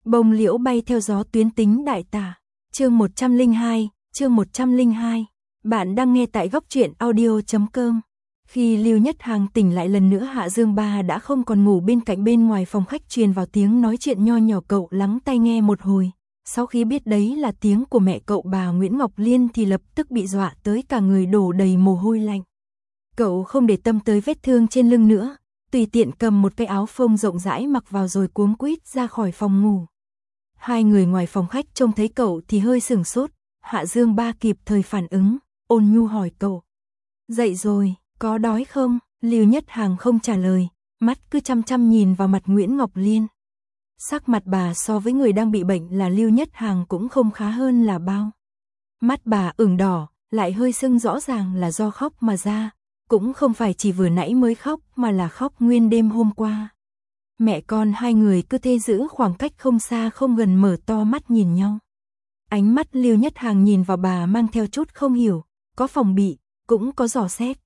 Bông liễu bay theo gió tuyến tính đại tả. Chương 102. Bạn đang nghe tại góc truyện audio.com. Khi Lưu Nhất Hàng tỉnh lại lần nữa, Hạ Dương Ba đã không còn ngủ bên cạnh. Bên ngoài phòng khách truyền vào tiếng nói chuyện nho nhỏ. Cậu lắng tai nghe một hồi, sau khi biết đấy là tiếng của mẹ cậu, bà Nguyễn Ngọc Liên, thì lập tức bị dọa tới cả người đổ đầy mồ hôi lạnh. Cậu không để tâm tới vết thương trên lưng nữa, tùy tiện cầm một cái áo phông rộng rãi mặc vào rồi cuống quýt ra khỏi phòng ngủ. Hai người ngoài phòng khách trông thấy cậu thì hơi sửng sốt. Hạ Dương Ba kịp thời phản ứng, ôn nhu hỏi cậu: "Dậy rồi, có đói không?" Lưu Nhất Hàng không trả lời, mắt cứ chăm chăm nhìn vào mặt Nguyễn Ngọc Liên. Sắc mặt bà so với người đang bị bệnh là Lưu Nhất Hàng cũng không khá hơn là bao. Mắt bà ửng đỏ, lại hơi sưng, rõ ràng là do khóc mà ra, cũng không phải chỉ vừa nãy mới khóc mà là khóc nguyên đêm hôm qua. Mẹ con hai người cứ thế giữ khoảng cách không xa không gần, mở to mắt nhìn nhau. Ánh mắt Lưu Nhất Hàng nhìn vào bà mang theo chút không hiểu, có phòng bị, cũng có dò xét.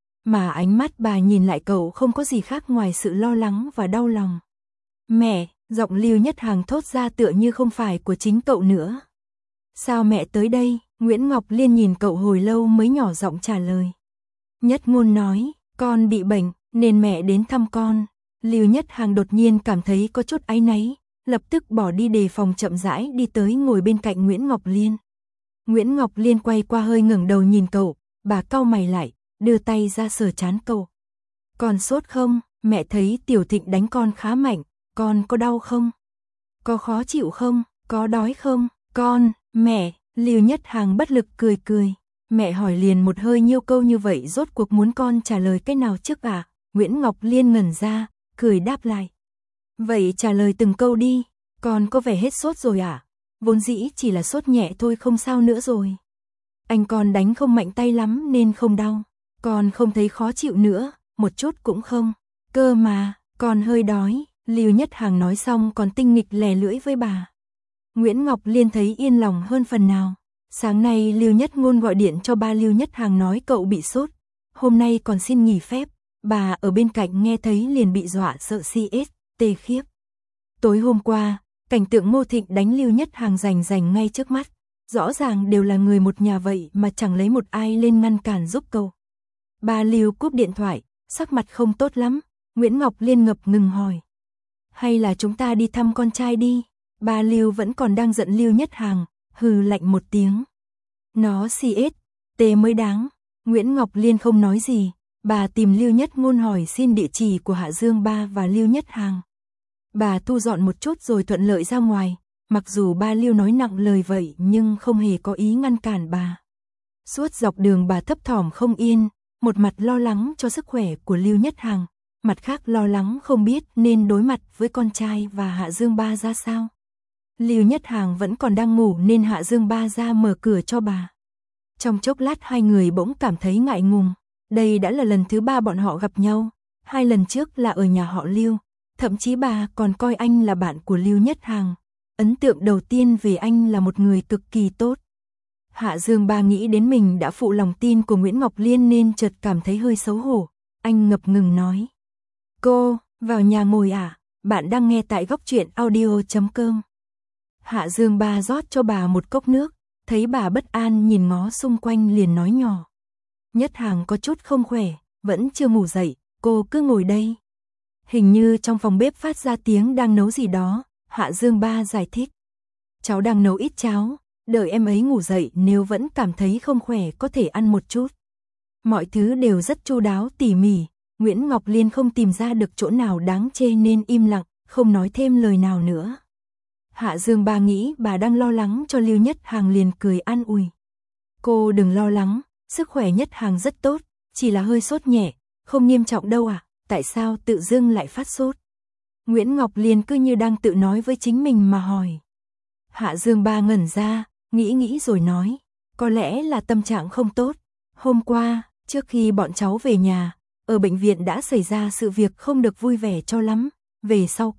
Mà ánh mắt bà nhìn lại cậu không có gì khác ngoài sự lo lắng và đau lòng. "Mẹ", giọng Lưu Nhất Hàng thốt ra tựa như không phải của chính cậu nữa. "Sao mẹ tới đây?" Nguyễn Ngọc Liên nhìn cậu hồi lâu mới nhỏ giọng trả lời. "Nhất Ngôn nói, con bị bệnh, nên mẹ đến thăm con." Lưu Nhất Hàng đột nhiên cảm thấy có chút áy náy, lập tức bỏ đi đề phòng, chậm rãi đi tới ngồi bên cạnh Nguyễn Ngọc Liên. Nguyễn Ngọc Liên quay qua hơi ngẩng đầu nhìn cậu, bà cau mày lại, đưa tay ra sờ trán cậu. "Con sốt không? Mẹ thấy Tiểu Thịnh đánh con khá mạnh, con có đau không? Có khó chịu không? Có đói không? Con..." "Mẹ..." Lưu Nhất Hàng bất lực cười cười. Mẹ hỏi liền một hơi nhiều câu như vậy, rốt cuộc muốn con trả lời cái nào trước à? Nguyễn Ngọc Liên ngẩn ra, cười đáp lại. "Vậy trả lời từng câu đi, con có vẻ hết sốt rồi à? Vốn dĩ chỉ là sốt nhẹ thôi, không sao nữa rồi. Anh con đánh không mạnh tay lắm nên không đau. Con không thấy khó chịu nữa, một chút cũng không. Cơ mà, con hơi đói." Lưu Nhất Hàng nói xong còn tinh nghịch lè lưỡi với bà. Nguyễn Ngọc Liên thấy yên lòng hơn phần nào. Sáng nay Lưu Nhất Ngôn gọi điện cho ba Lưu Nhất Hàng nói cậu bị sốt, hôm nay còn xin nghỉ phép. Bà ở bên cạnh nghe thấy liền bị dọa sợ CS, tê khiếp. Tối hôm qua, cảnh tượng Ngô Thịnh đánh Lưu Nhất Hàng rành ngay trước mắt. Rõ ràng đều là người một nhà vậy mà chẳng lấy một ai lên ngăn cản giúp cậu. Bà Lưu cúp điện thoại, sắc mặt không tốt lắm. Nguyễn Ngọc Liên ngập ngừng hỏi: "Hay là chúng ta đi thăm con trai đi?" Bà Lưu vẫn còn đang giận Lưu Nhất Hàng, hừ lạnh một tiếng. "Nó CS, tê mới đáng." Nguyễn Ngọc Liên không nói gì. Bà tìm Lưu Nhất Ngôn hỏi xin địa chỉ của Hạ Dương Ba và Lưu Nhất Hàng. Bà thu dọn một chút rồi thuận lợi ra ngoài. Mặc dù ba Lưu nói nặng lời vậy nhưng không hề có ý ngăn cản bà. Suốt dọc đường bà thấp thỏm không yên, một mặt lo lắng cho sức khỏe của Lưu Nhất Hàng, mặt khác lo lắng không biết nên đối mặt với con trai và Hạ Dương Ba ra sao. Lưu Nhất Hàng vẫn còn đang ngủ nên Hạ Dương Ba ra mở cửa cho bà. Trong chốc lát hai người bỗng cảm thấy ngại ngùng. Đây đã là lần thứ 3 bọn họ gặp nhau, 2 lần trước là ở nhà họ Lưu, thậm chí bà còn coi anh là bạn của Lưu Nhất Hàng. Ấn tượng đầu tiên về anh là một người cực kỳ tốt. Hạ Dương Ba nghĩ đến mình đã phụ lòng tin của Nguyễn Ngọc Liên nên chợt cảm thấy hơi xấu hổ. Anh ngập ngừng nói: "Cô, vào nhà ngồi à? Bạn đang nghe tại góc truyện audio.com." Hạ Dương Ba rót cho bà một cốc nước, thấy bà bất an nhìn ngó xung quanh liền nói nhỏ: "Nhất Hàng có chút không khỏe, vẫn chưa ngủ dậy, cô cứ ngồi đây." Hình như trong phòng bếp phát ra tiếng đang nấu gì đó, Hạ Dương Ba giải thích: "Cháu đang nấu ít cháo, đợi em ấy ngủ dậy nếu vẫn cảm thấy không khỏe có thể ăn một chút." Mọi thứ đều rất chu đáo tỉ mỉ, Nguyễn Ngọc Liên không tìm ra được chỗ nào đáng chê nên im lặng, không nói thêm lời nào nữa. Hạ Dương Ba nghĩ bà đang lo lắng cho Lưu Nhất Hàng liền cười an ủi: "Cô đừng lo lắng, sức khỏe Nhất Hàng rất tốt, chỉ là hơi sốt nhẹ, không nghiêm trọng đâu à, tại sao tự dưng lại phát sốt?" Nguyễn Ngọc Liên cứ như đang tự nói với chính mình mà hỏi. Hạ Dương Ba ngẩn ra, nghĩ rồi nói: "Có lẽ là tâm trạng không tốt. Hôm qua, trước khi bọn cháu về nhà, ở bệnh viện đã xảy ra sự việc không được vui vẻ cho lắm, về sau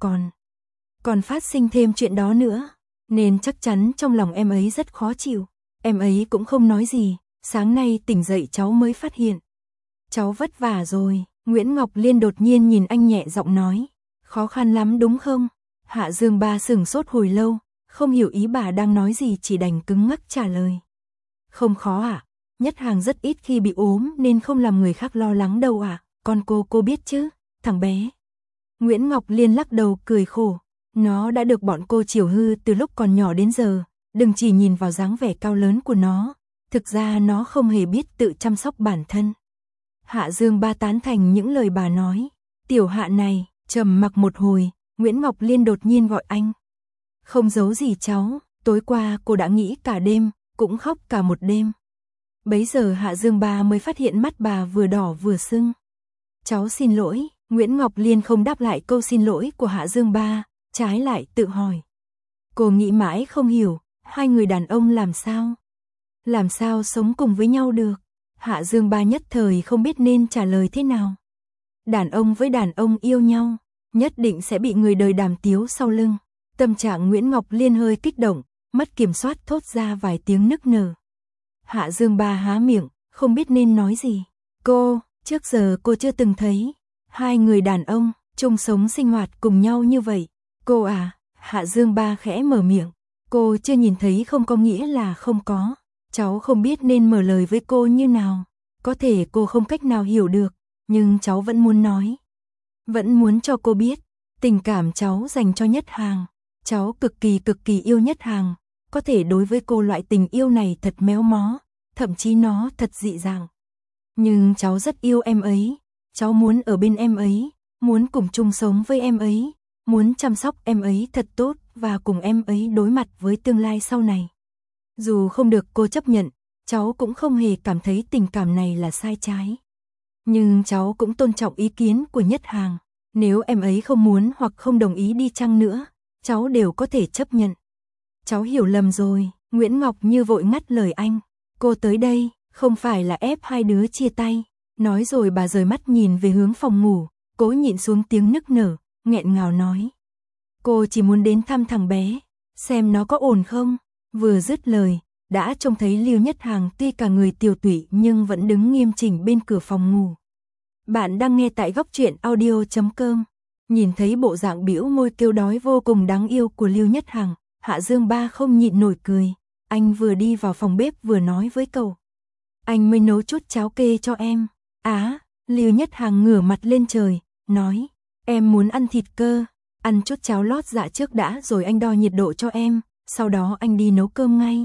còn phát sinh thêm chuyện đó nữa, nên chắc chắn trong lòng em ấy rất khó chịu. Em ấy cũng không nói gì, sáng nay tỉnh dậy cháu mới phát hiện. Cháu vất vả rồi." Nguyễn Ngọc Liên đột nhiên nhìn anh nhẹ giọng nói: "Khó khăn lắm đúng không?" Hạ Dương Ba sửng sốt hồi lâu, không hiểu ý bà đang nói gì, chỉ đành cứng ngắc trả lời. Không khó ạ, Nhất Hàng rất ít khi bị ốm nên không làm người khác lo lắng đâu ạ, con cô biết chứ, thằng bé. Nguyễn Ngọc Liên lắc đầu cười khổ, nó đã được bọn cô chiều hư từ lúc còn nhỏ đến giờ, đừng chỉ nhìn vào dáng vẻ cao lớn của nó, thực ra nó không hề biết tự chăm sóc bản thân. Hạ Dương Ba tán thành những lời bà nói, tiểu Hạ này, trầm mặc một hồi, Nguyễn Ngọc Liên đột nhiên gọi anh. Không giấu gì cháu, tối qua cô đã nghĩ cả đêm, cũng khóc cả một đêm. Bấy giờ Hạ Dương Ba mới phát hiện mắt bà vừa đỏ vừa sưng. Cháu xin lỗi, Nguyễn Ngọc Liên không đáp lại câu xin lỗi của Hạ Dương Ba, trái lại tự hỏi. Cô nghĩ mãi không hiểu, hai người đàn ông làm sao sống cùng với nhau được. Hạ Dương Ba nhất thời không biết nên trả lời thế nào. Đàn ông với đàn ông yêu nhau, nhất định sẽ bị người đời đàm tiếu sau lưng. Tâm trạng Nguyễn Ngọc Liên hơi kích động, mất kiểm soát thốt ra vài tiếng nức nở. Hạ Dương Ba há miệng, không biết nên nói gì. Trước giờ cô chưa từng thấy hai người đàn ông chung sống sinh hoạt cùng nhau như vậy. Cô à, Hạ Dương Ba khẽ mở miệng. Cô chưa nhìn thấy không có nghĩa là không có. Cháu không biết nên mở lời với cô như nào. Có thể cô không cách nào hiểu được, nhưng cháu vẫn muốn nói. Vẫn muốn cho cô biết, tình cảm cháu dành cho Nhất Hàng. Cháu cực kỳ yêu Nhất Hàng. Có thể đối với cô loại tình yêu này thật méo mó, thậm chí nó thật dị dạng. Nhưng cháu rất yêu em ấy. Cháu muốn ở bên em ấy, muốn cùng chung sống với em ấy, muốn chăm sóc em ấy thật tốt và cùng em ấy đối mặt với tương lai sau này. Dù không được cô chấp nhận, cháu cũng không hề cảm thấy tình cảm này là sai trái. Nhưng cháu cũng tôn trọng ý kiến của Nhất Hàng. Nếu em ấy không muốn hoặc không đồng ý đi chăng nữa, cháu đều có thể chấp nhận. Cháu hiểu lầm rồi, Nguyễn Ngọc Như vội ngắt lời anh. Cô tới đây, không phải là ép hai đứa chia tay. Nói rồi bà rời mắt nhìn về hướng phòng ngủ, cố nhịn xuống tiếng nức nở, nghẹn ngào nói. Cô chỉ muốn đến thăm thằng bé, xem nó có ổn không. Vừa dứt lời, đã trông thấy Lưu Nhất Hàng tuy cả người tiều tụy nhưng vẫn đứng nghiêm chỉnh bên cửa phòng ngủ. Bạn đang nghe tại góc truyện audio.com. Nhìn thấy bộ dạng bĩu môi kêu đói vô cùng đáng yêu của Lưu Nhất Hàng, Hạ Dương Ba không nhịn nổi cười. Anh vừa đi vào phòng bếp vừa nói với cậu. Anh mới nấu chút cháo kê cho em. Lưu Nhất Hàng ngửa mặt lên trời, nói. Em muốn ăn thịt cơ, ăn chút cháo lót dạ trước đã rồi anh đo nhiệt độ cho em, sau đó anh đi nấu cơm ngay.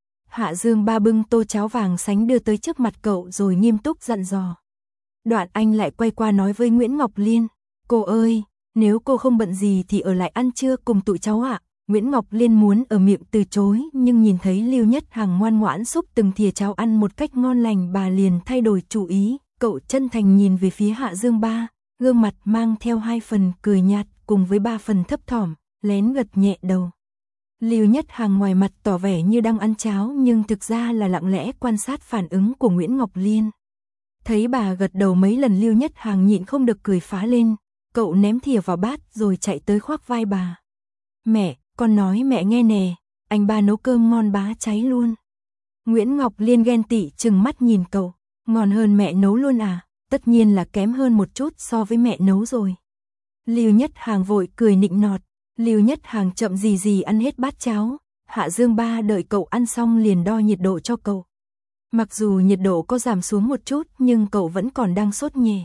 Hạ Dương Ba bưng tô cháo vàng sánh đưa tới trước mặt cậu rồi nghiêm túc dặn dò. Đoạn anh lại quay qua nói với Nguyễn Ngọc Liên. Cô ơi, nếu cô không bận gì thì ở lại ăn trưa cùng tụi cháu ạ. Nguyễn Ngọc Liên muốn ở miệng từ chối nhưng nhìn thấy Lưu Nhất Hàng ngoan ngoãn xúc từng thìa cháo ăn một cách ngon lành, bà liền thay đổi chủ ý. Cậu chân thành nhìn về phía Hạ Dương Ba, gương mặt mang theo 2 phần cười nhạt cùng với 3 phần thấp thỏm, lén gật nhẹ đầu. Lưu Nhất Hàng ngoài mặt tỏ vẻ như đang ăn cháo nhưng thực ra là lặng lẽ quan sát phản ứng của Nguyễn Ngọc Liên. Thấy bà gật đầu mấy lần, Lưu Nhất Hàng nhịn không được cười phá lên. Cậu ném thìa vào bát rồi chạy tới khoác vai bà. Mẹ, con nói mẹ nghe nè, anh Ba nấu cơm ngon bá cháy luôn. Nguyễn Ngọc Liên ghen tị trừng mắt nhìn cậu. Ngon hơn mẹ nấu luôn à? Tất nhiên là kém hơn một chút so với mẹ nấu rồi. Lưu Nhất Hàng vội cười nịnh nọt. Lưu Nhất Hàng chậm gì ăn hết bát cháo. Hạ Dương Ba đợi cậu ăn xong liền đo nhiệt độ cho cậu. Mặc dù nhiệt độ có giảm xuống một chút nhưng cậu vẫn còn đang sốt nhẹ.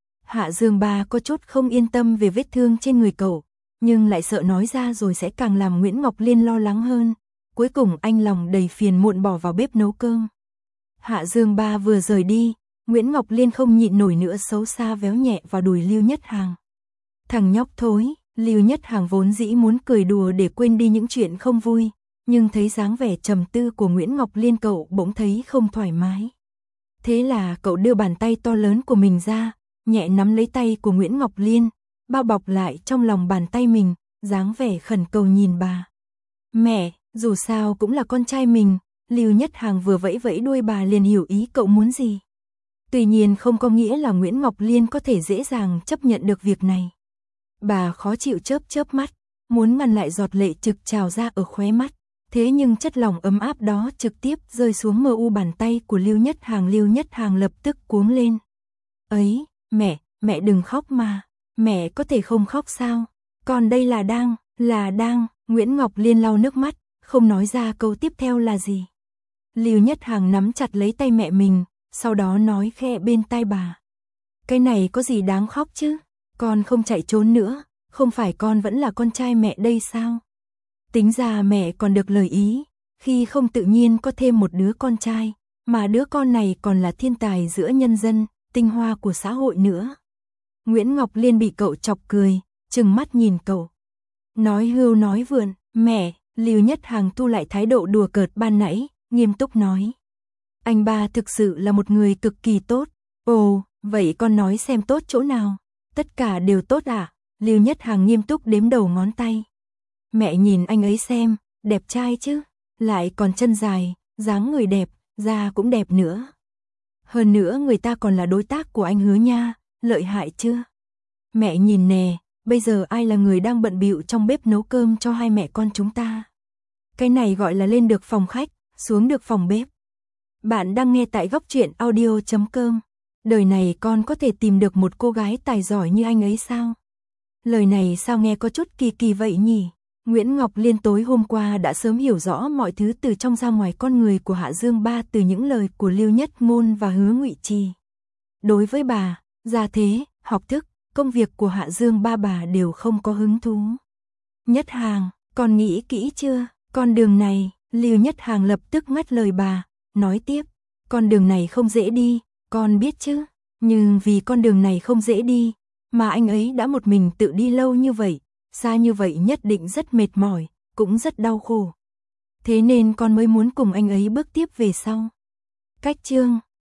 Hạ Dương Ba có chút không yên tâm về vết thương trên người cậu, nhưng lại sợ nói ra rồi sẽ càng làm Nguyễn Ngọc Liên lo lắng hơn. Cuối cùng anh lòng đầy phiền muộn bỏ vào bếp nấu cơm. Hạ Dương Ba vừa rời đi, Nguyễn Ngọc Liên không nhịn nổi nữa xấu xa véo nhẹ vào đùi Lưu Nhất Hàng. Thằng nhóc thối. Lưu Nhất Hàng vốn dĩ muốn cười đùa để quên đi những chuyện không vui, nhưng thấy dáng vẻ trầm tư của Nguyễn Ngọc Liên cậu bỗng thấy không thoải mái. Thế là cậu đưa bàn tay to lớn của mình ra, nhẹ nắm lấy tay của Nguyễn Ngọc Liên, bao bọc lại trong lòng bàn tay mình, dáng vẻ khẩn cầu nhìn bà. Mẹ, dù sao cũng là con trai mình. Lưu Nhất Hàng vừa vẫy vẫy đuôi, bà liền hiểu ý cậu muốn gì. Tuy nhiên không có nghĩa là Nguyễn Ngọc Liên có thể dễ dàng chấp nhận được việc này. Bà khó chịu chớp mắt, muốn ngăn lại giọt lệ trực trào ra ở khóe mắt. Thế nhưng chất lòng ấm áp đó trực tiếp rơi xuống mờ u bàn tay của Lưu Nhất Hàng. Lưu Nhất Hàng lập tức cuống lên. Ấy, mẹ đừng khóc mà. Mẹ có thể không khóc sao? Còn đây là đang Là đang, Nguyễn Ngọc Liên lau nước mắt, không nói ra câu tiếp theo là gì. Lưu Nhất Hằng nắm chặt lấy tay mẹ mình, sau đó nói khẽ bên tai bà. Cái này có gì đáng khóc chứ, con không chạy trốn nữa, không phải con vẫn là con trai mẹ đây sao? Tính ra mẹ còn được lời ý, khi không tự nhiên có thêm một đứa con trai, mà đứa con này còn là thiên tài giữa nhân dân, tinh hoa của xã hội nữa. Nguyễn Ngọc Liên bị cậu chọc cười, trừng mắt nhìn cậu. Nói hưu nói vượn, mẹ, Lưu Nhất Hằng thu lại thái độ đùa cợt ban nãy, nghiêm túc nói. Anh ba thực sự là một người cực kỳ tốt. Ồ, vậy con nói xem tốt chỗ nào? Tất cả đều tốt à? Lưu Nhất Hằng nghiêm túc đếm đầu ngón tay. Mẹ nhìn anh ấy xem, đẹp trai chứ, lại còn chân dài, dáng người đẹp, da cũng đẹp nữa. Hơn nữa người ta còn là đối tác của anh Hứa nha, lợi hại chưa? Mẹ nhìn nè, bây giờ ai là người đang bận bịu trong bếp nấu cơm cho hai mẹ con chúng ta? Cái này gọi là lên được phòng khách, xuống được phòng bếp. Bạn đang nghe tại góc truyện audio.com. Đời này con có thể tìm được một cô gái tài giỏi như anh ấy sao? Lời này sao nghe có chút kỳ kỳ vậy nhỉ? Nguyễn Ngọc Liên tối hôm qua đã sớm hiểu rõ mọi thứ từ trong ra ngoài con người của Hạ Dương Ba từ những lời của Lưu Nhất Ngôn và Hứa Ngụy Trì. Đối với bà, gia thế, học thức, công việc của Hạ Dương Ba bà đều không có hứng thú. Nhất Hằng, con nghĩ kỹ chưa? Con đường này, Lưu Nhất Hằng lập tức ngắt lời bà, nói tiếp, con đường này không dễ đi, con biết chứ, nhưng vì con đường này không dễ đi, mà anh ấy đã một mình tự đi lâu như vậy, xa như vậy nhất định rất mệt mỏi, cũng rất đau khổ. Thế nên con mới muốn cùng anh ấy bước tiếp về sau. Cách chương